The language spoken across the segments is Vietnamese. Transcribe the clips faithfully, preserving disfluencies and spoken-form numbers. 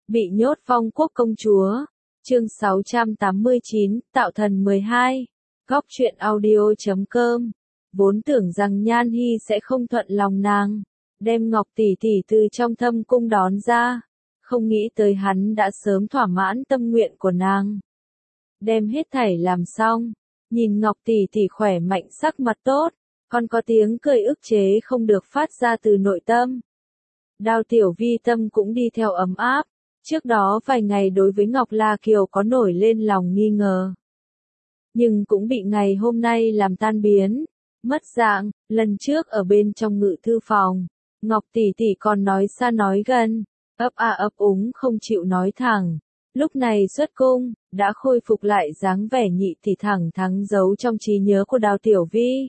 Bị nhốt Phong Quốc công chúa. Chương sáu trăm tám mươi chín, Tạo thần mười hai. Góc truyện audio chấm com. Vốn tưởng rằng Nhan Hi sẽ không thuận lòng nàng, đem Ngọc tỷ tỷ từ trong thâm cung đón ra, không nghĩ tới hắn đã sớm thỏa mãn tâm nguyện của nàng. Đem hết thảy làm xong, nhìn Ngọc tỷ tỷ khỏe mạnh sắc mặt tốt, còn có tiếng cười ức chế không được phát ra từ nội tâm. Đào Tiểu Vi tâm cũng đi theo ấm áp, trước đó vài ngày đối với Ngọc La Kiều có nổi lên lòng nghi ngờ. Nhưng cũng bị ngày hôm nay làm tan biến, mất dạng, lần trước ở bên trong ngự thư phòng, Ngọc tỷ tỷ còn nói xa nói gần, ấp a ấp úng không chịu nói thẳng. Lúc này xuất cung, đã khôi phục lại dáng vẻ nhị tỷ thẳng thắn giấu trong trí nhớ của Đào Tiểu Vi.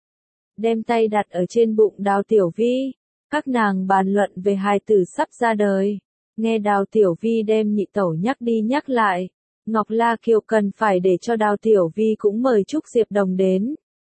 Đem tay đặt ở trên bụng Đào Tiểu Vi, các nàng bàn luận về hài tử sắp ra đời. Nghe Đào Tiểu Vi đem nhị tẩu nhắc đi nhắc lại, Ngọc La Kiều cần phải để cho Đào Tiểu Vi cũng mời Trúc Diệp Đồng đến.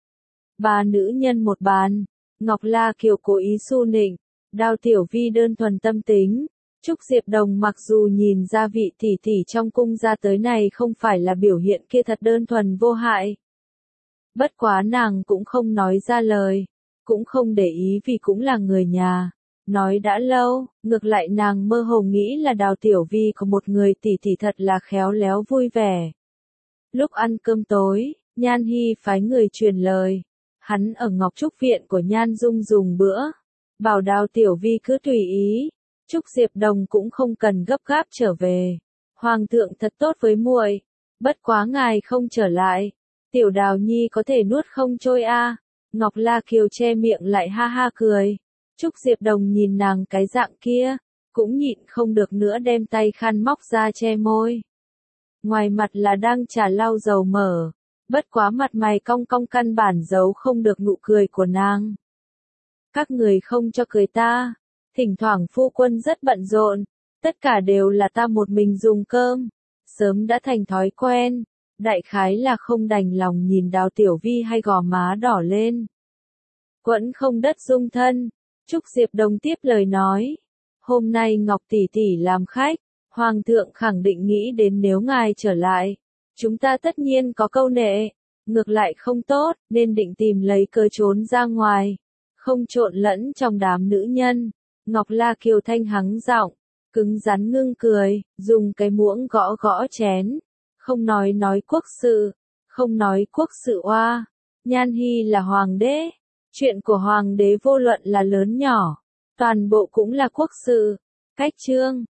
Ba nữ nhân một bàn, Ngọc La Kiều cố ý su nịnh, Đào Tiểu Vi đơn thuần tâm tính. Trúc Diệp Đồng mặc dù nhìn ra vị tỷ tỷ trong cung ra tới này không phải là biểu hiện kia thật đơn thuần vô hại. Bất quá nàng cũng không nói ra lời, cũng không để ý vì cũng là người nhà. Nói đã lâu, ngược lại nàng mơ hồ nghĩ là Đào Tiểu Vi có một người tỷ tỷ thật là khéo léo vui vẻ. Lúc ăn cơm tối, Nhan Hi phái người truyền lời, hắn ở Ngọc Trúc viện của Nhan Dung dùng bữa, bảo Đào Tiểu Vi cứ tùy ý. Trúc Diệp Đồng cũng không cần gấp gáp trở về. Hoàng thượng thật tốt với muội, bất quá ngài không trở lại, Tiểu Đào Nhi có thể nuốt không trôi a. À. Ngọc La Kiều che miệng lại ha ha cười. Trúc Diệp Đồng nhìn nàng cái dạng kia, cũng nhịn không được nữa đem tay khăn móc ra che môi. Ngoài mặt là đang trà lau dầu mỡ, bất quá mặt mày cong cong căn bản giấu không được nụ cười của nàng. Các người không cho cười ta. Thỉnh thoảng phu quân rất bận rộn, tất cả đều là ta một mình dùng cơm, sớm đã thành thói quen, đại khái là không đành lòng nhìn Đào Tiểu Vi hay gò má đỏ lên. Quẫn không đất dung thân, Trúc Diệp Đồng tiếp lời nói, hôm nay Ngọc tỷ tỷ làm khách, Hoàng thượng khẳng định nghĩ đến nếu ngài trở lại, chúng ta tất nhiên có câu nệ, ngược lại không tốt, nên định tìm lấy cơ trốn ra ngoài, không trộn lẫn trong đám nữ nhân. Ngọc La Kiều thanh hắng giọng, cứng rắn ngưng cười, dùng cái muỗng gõ gõ chén, không nói nói quốc sự, không nói quốc sự oa. Nhan Hi là hoàng đế, chuyện của hoàng đế vô luận là lớn nhỏ, toàn bộ cũng là quốc sự. Cách chương,